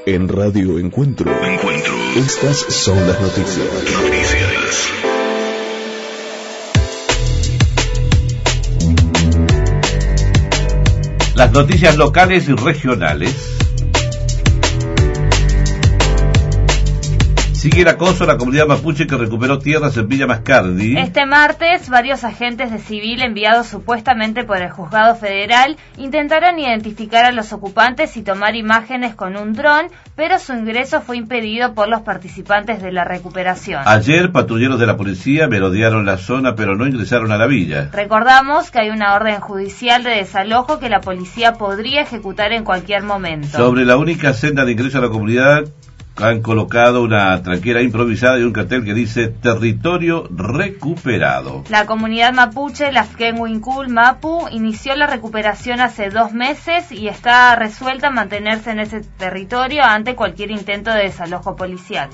En Radio Encuentro. Estas son las noticias. Las noticias locales y regionales. Sigue el acoso a la comunidad mapuche que recuperó tierras en Villa Mascardi. Este martes, varios agentes de civil enviados supuestamente por el juzgado federal intentaron identificar a los ocupantes y tomar imágenes con un dron, pero su ingreso fue impedido por los participantes de la recuperación. Ayer, patrulleros de la policía merodearon la zona, pero no ingresaron a la villa. Recordamos que hay una orden judicial de desalojo que la policía podría ejecutar en cualquier momento. Sobre la única senda de ingreso a la comunidad, han colocado una tranquera improvisada y un cartel que dice territorio recuperado. La comunidad mapuche, Lafkenwinkul Mapu, inició la recuperación hace 2 meses y está resuelta a mantenerse en ese territorio ante cualquier intento de desalojo policial.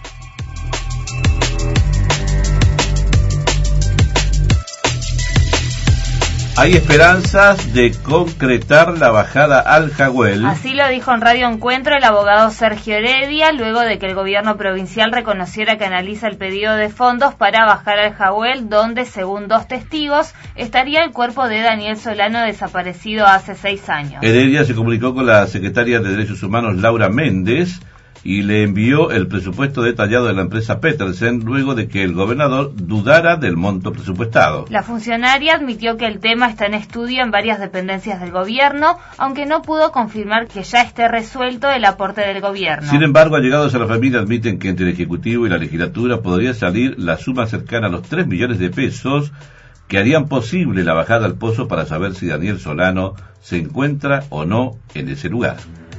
Hay esperanzas de concretar la bajada al Jagüel. Así lo dijo en Radio Encuentro el abogado Sergio Heredia, luego de que el gobierno provincial reconociera que analiza el pedido de fondos para bajar al Jagüel, donde, según 2 testigos, estaría el cuerpo de Daniel Solano desaparecido hace 6 años. Heredia se comunicó con la secretaria de Derechos Humanos, Laura Méndez, y le envió el presupuesto detallado de la empresa Petersen luego de que el gobernador dudara del monto presupuestado. La funcionaria admitió que el tema está en estudio en varias dependencias del gobierno, aunque no pudo confirmar que ya esté resuelto el aporte del gobierno. Sin embargo, allegados a la familia admiten que entre el Ejecutivo y la legislatura podría salir la suma cercana a los 3 millones de pesos que harían posible la bajada al pozo para saber si Daniel Solano se encuentra o no en ese lugar.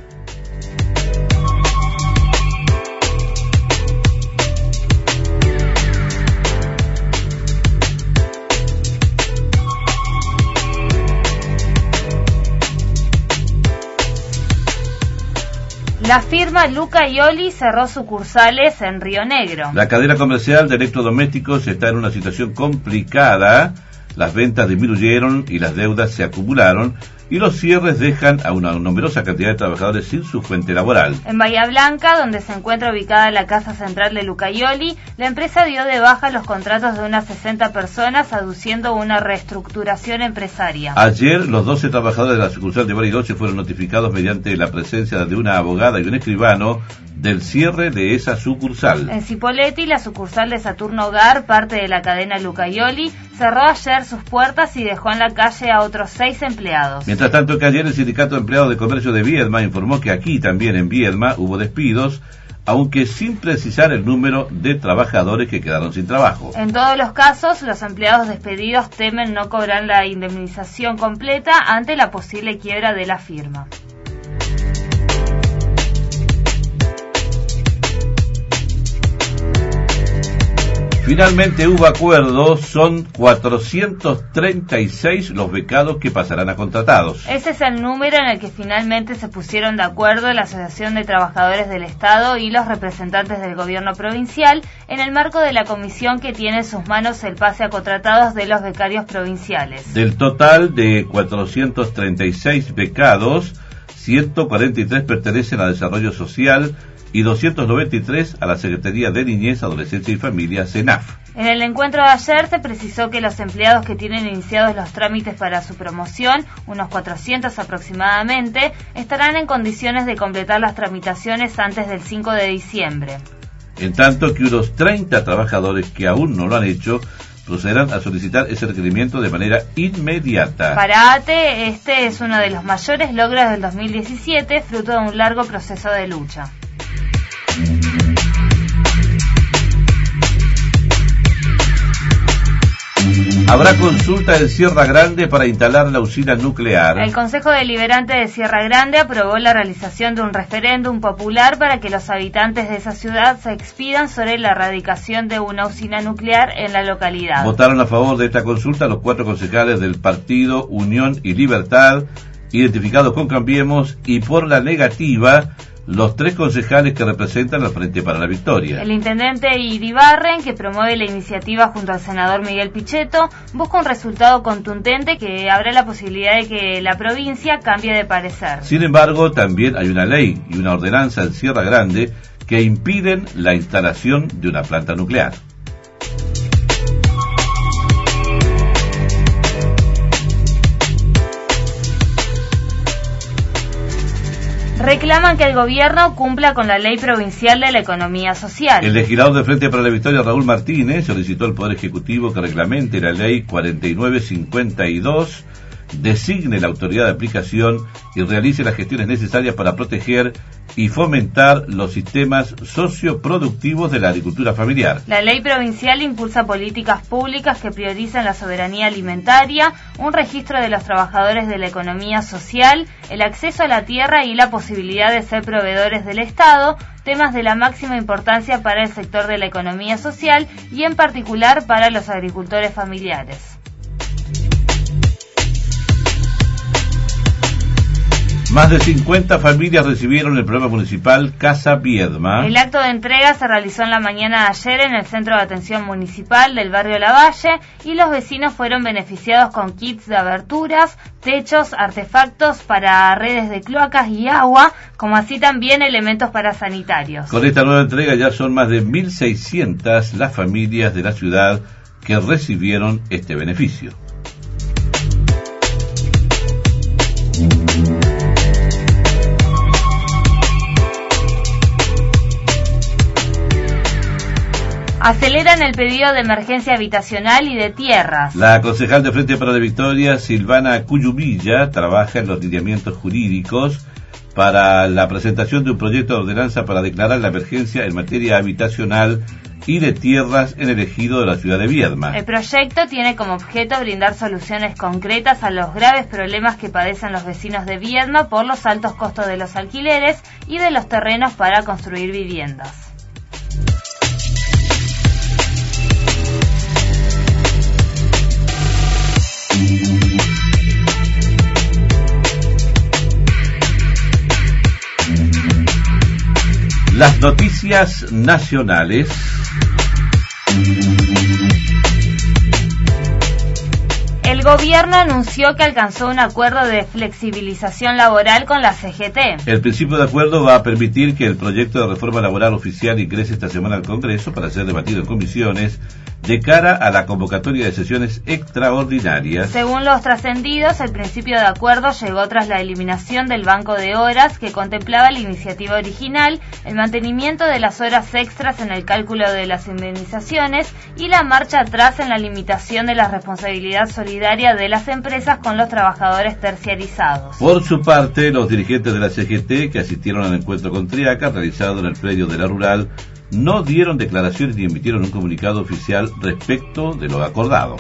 La firma Luca y Oli cerró sucursales en Río Negro. La cadena comercial de electrodomésticos está en una situación complicada. Las ventas disminuyeron y las deudas se acumularon, y los cierres dejan a una numerosa cantidad de trabajadores sin su fuente laboral. En Bahía Blanca, donde se encuentra ubicada la casa central de Lucayoli, la empresa dio de baja los contratos de unas 60 personas, aduciendo una reestructuración empresaria. Ayer, los 12 trabajadores de la sucursal de Bariloche fueron notificados mediante la presencia de una abogada y un escribano del cierre de esa sucursal. En Cipolletti, la sucursal de Saturno Hogar, parte de la cadena Lucayoli, cerró ayer sus puertas y dejó en la calle a otros 6 empleados. Mientras tanto, que ayer el Sindicato de Empleados de Comercio de Viedma informó que aquí también en Viedma hubo despidos, aunque sin precisar el número de trabajadores que quedaron sin trabajo. En todos los casos, los empleados despedidos temen no cobrar la indemnización completa ante la posible quiebra de la firma. Finalmente hubo acuerdos, son 436 los becados que pasarán a contratados. Ese es el número en el que finalmente se pusieron de acuerdo la Asociación de Trabajadores del Estado y los representantes del gobierno provincial en el marco de la comisión que tiene en sus manos el pase a contratados de los becarios provinciales. Del total de 436 becados, 143 pertenecen a Desarrollo Social y 293 a la Secretaría de Niñez, Adolescencia y Familia, CENAF. En el encuentro de ayer se precisó que los empleados que tienen iniciados los trámites para su promoción, unos 400 aproximadamente, estarán en condiciones de completar las tramitaciones antes del 5 de diciembre. En tanto que unos 30 trabajadores que aún no lo han hecho procederán a solicitar ese requerimiento de manera inmediata. Para ATE, este es uno de los mayores logros del 2017, fruto de un largo proceso de lucha. Habrá consulta en Sierra Grande para instalar la usina nuclear. El Consejo Deliberante de Sierra Grande aprobó la realización de un referéndum popular para que los habitantes de esa ciudad se expidan sobre la erradicación de una usina nuclear en la localidad. Votaron a favor de esta consulta los 4 concejales del partido Unión y Libertad, identificados con Cambiemos, y por la negativa los 3 concejales que representan al Frente para la Victoria. El intendente Iribarren, que promueve la iniciativa junto al senador Miguel Pichetto, busca un resultado contundente que abra la posibilidad de que la provincia cambie de parecer. Sin embargo, también hay una ley y una ordenanza en Sierra Grande que impiden la instalación de una planta nuclear. Reclaman que el gobierno cumpla con la ley provincial de la economía social. El legislador de Frente para la Victoria, Raúl Martínez, solicitó al Poder Ejecutivo que reglamente la ley 4952, designe la autoridad de aplicación y realice las gestiones necesarias para proteger y fomentar los sistemas socioproductivos de la agricultura familiar. La ley provincial impulsa políticas públicas que priorizan la soberanía alimentaria, un registro de los trabajadores de la economía social, el acceso a la tierra y la posibilidad de ser proveedores del Estado, temas de la máxima importancia para el sector de la economía social y en particular para los agricultores familiares. Más de 50 familias recibieron el programa municipal Casa Viedma. El acto de entrega se realizó en la mañana de ayer en el Centro de Atención Municipal del barrio Lavalle y los vecinos fueron beneficiados con kits de aberturas, techos, artefactos para redes de cloacas y agua, como así también elementos para sanitarios. Con esta nueva entrega ya son más de 1.600 las familias de la ciudad que recibieron este beneficio. Aceleran el pedido de emergencia habitacional y de tierras. La concejal de Frente para la Victoria, Silvana Cuyumilla, trabaja en los lineamientos jurídicos para la presentación de un proyecto de ordenanza para declarar la emergencia en materia habitacional y de tierras en el ejido de la ciudad de Viedma. El proyecto tiene como objeto brindar soluciones concretas a los graves problemas que padecen los vecinos de Viedma por los altos costos de los alquileres y de los terrenos para construir viviendas. Las noticias nacionales. El gobierno anunció que alcanzó un acuerdo de flexibilización laboral con la CGT. El principio de acuerdo va a permitir que el proyecto de reforma laboral oficial ingrese esta semana al Congreso para ser debatido en comisiones de cara a la convocatoria de sesiones extraordinarias. Según los trascendidos, el principio de acuerdo llegó tras la eliminación del banco de horas que contemplaba la iniciativa original, el mantenimiento de las horas extras en el cálculo de las indemnizaciones y la marcha atrás en la limitación de la responsabilidad solidaria de las empresas con los trabajadores terciarizados. Por su parte, los dirigentes de la CGT que asistieron al encuentro con Triaca, realizado en el predio de la Rural, no dieron declaraciones ni emitieron un comunicado oficial respecto de lo acordado.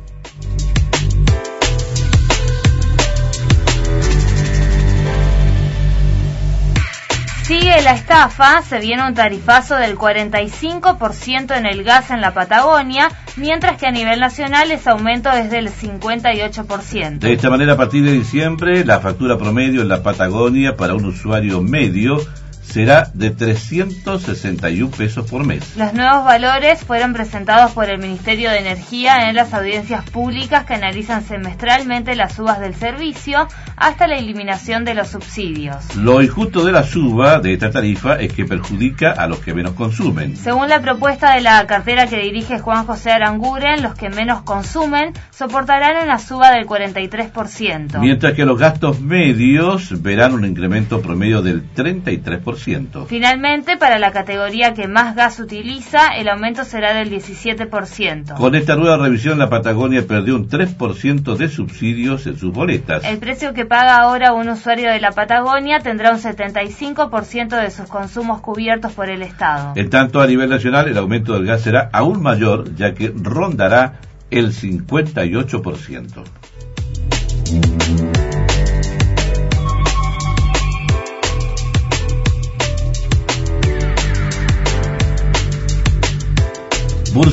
Sigue la estafa, se viene un tarifazo del 45% en el gas en la Patagonia, mientras que a nivel nacional ese aumento es del 58%. De esta manera, a partir de diciembre, la factura promedio en la Patagonia para un usuario medio será de 361 pesos por mes. Los nuevos valores fueron presentados por el Ministerio de Energía en las audiencias públicas que analizan semestralmente las subas del servicio hasta la eliminación de los subsidios. Lo injusto de la suba de esta tarifa es que perjudica a los que menos consumen. Según la propuesta de la cartera que dirige Juan José Aranguren, los que menos consumen soportarán una suba del 43%. Mientras que los gastos medios verán un incremento promedio del 33%. Finalmente, para la categoría que más gas utiliza, el aumento será del 17%. Con esta nueva revisión, la Patagonia perdió un 3% de subsidios en sus boletas. El precio que paga ahora un usuario de la Patagonia tendrá un 75% de sus consumos cubiertos por el Estado. En tanto, a nivel nacional, el aumento del gas será aún mayor, ya que rondará el 58%.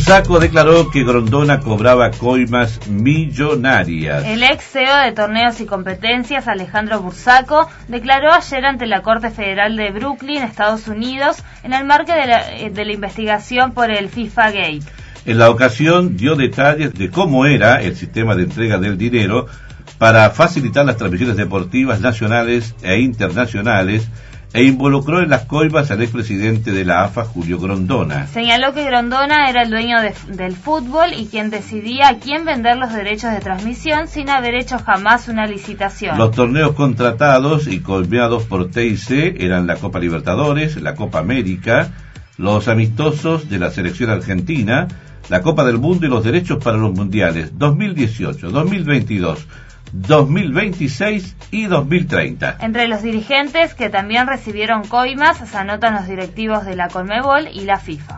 Bursaco declaró que Grondona cobraba coimas millonarias. El ex CEO de Torneos y Competencias, Alejandro Bursaco, declaró ayer ante la Corte Federal de Brooklyn, Estados Unidos, en el marco de la investigación por el FIFA Gate. En la ocasión dio detalles de cómo era el sistema de entrega del dinero para facilitar las transmisiones deportivas nacionales e internacionales e involucró en las coimas al expresidente de la AFA, Julio Grondona. Señaló que Grondona era el dueño del fútbol y quien decidía a quién vender los derechos de transmisión sin haber hecho jamás una licitación. Los torneos contratados y coimeados por TIC eran la Copa Libertadores, la Copa América, los amistosos de la selección argentina, la Copa del Mundo y los derechos para los mundiales 2018, 2022, 2026 y 2030. Entre los dirigentes que también recibieron coimas se anotan los directivos de la Conmebol y la FIFA.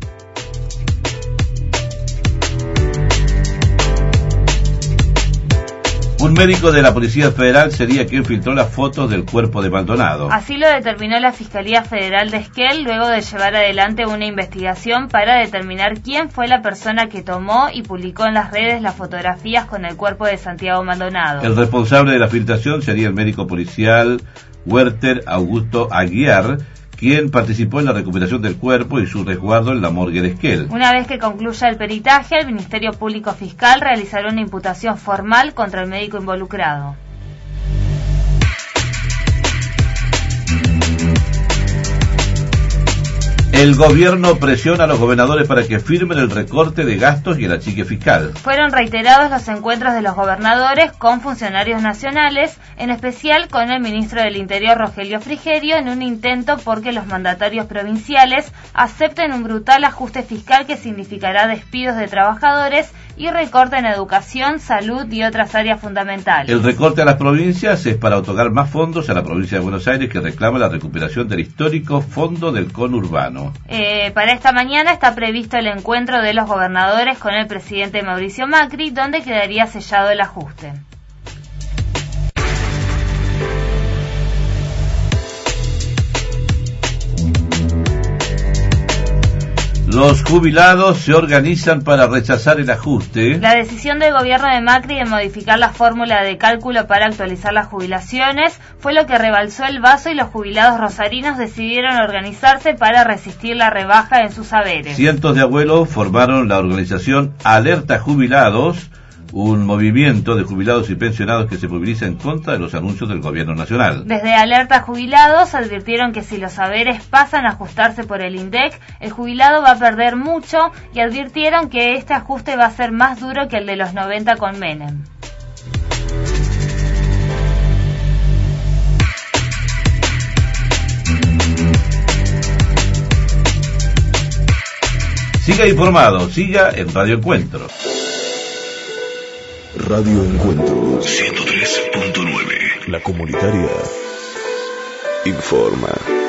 Un médico de la Policía Federal sería quien filtró las fotos del cuerpo de Maldonado. Así lo determinó la Fiscalía Federal de Esquel luego de llevar adelante una investigación para determinar quién fue la persona que tomó y publicó en las redes las fotografías con el cuerpo de Santiago Maldonado. El responsable de la filtración sería el médico policial Werther Augusto Aguiar, quien participó en la recuperación del cuerpo y su resguardo en la morgue de Esquel. Una vez que concluya el peritaje, el Ministerio Público Fiscal realizará una imputación formal contra el médico involucrado. El gobierno presiona a los gobernadores para que firmen el recorte de gastos y el achique fiscal. Fueron reiterados los encuentros de los gobernadores con funcionarios nacionales, en especial con el ministro del Interior, Rogelio Frigerio, en un intento porque los mandatarios provinciales acepten un brutal ajuste fiscal que significará despidos de trabajadores y recorte en educación, salud y otras áreas fundamentales. El recorte a las provincias es para otorgar más fondos a la provincia de Buenos Aires, que reclama la recuperación del histórico Fondo del Conurbano. Para esta mañana está previsto el encuentro de los gobernadores con el presidente Mauricio Macri, donde quedaría sellado el ajuste. Los jubilados se organizan para rechazar el ajuste. La decisión del gobierno de Macri de modificar la fórmula de cálculo para actualizar las jubilaciones fue lo que rebalsó el vaso y los jubilados rosarinos decidieron organizarse para resistir la rebaja en sus haberes. Cientos de abuelos formaron la organización Alerta Jubilados, un movimiento de jubilados y pensionados que se moviliza en contra de los anuncios del gobierno nacional. Desde Alerta Jubilados advirtieron que si los saberes pasan a ajustarse por el INDEC, el jubilado va a perder mucho y advirtieron que este ajuste va a ser más duro que el de los 90 con Menem. Siga informado, siga en Radio Encuentro. Radio Encuentro 103.9. La comunitaria informa.